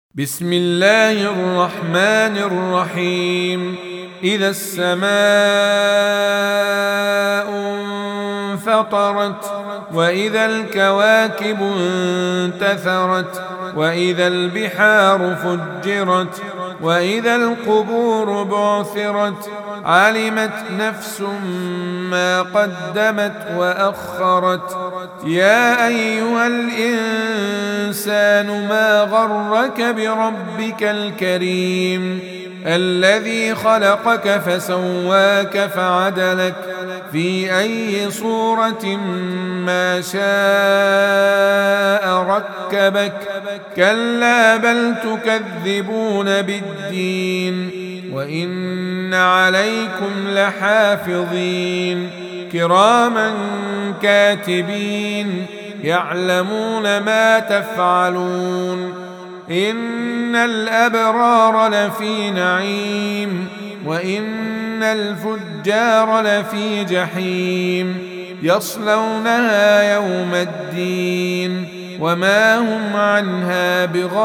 بسم الله الرحمن الرحيم. إذا السماء انفطرت وإذا الكواكب انتثرت وإذا البحار فجرت وإذا القبور بعثرت علمت نفس ما قدمت وأخرت. يا أيها الإنسان ما غرك بربك الكريم الذي خلقك فسواك فعدلك في أي صورة ما شاء ركبك. كلا بل تكذبون بالدين وإن عليكم لحافظين كراما كاتبين يعلمون ما تفعلون. إن الأبرار لفي نعيم وإن الفجار لفي جحيم يصلونها يوم الدين وما هم عنها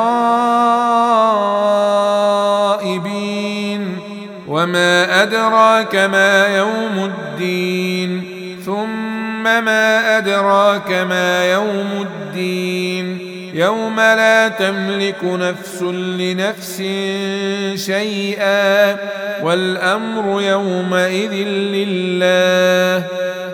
بغائبين. وما أدراك ما يوم الدين ثم ما أدراك ما يوم الدين يوم لا تملك نفس لنفس شيئا والأمر يومئذ لله.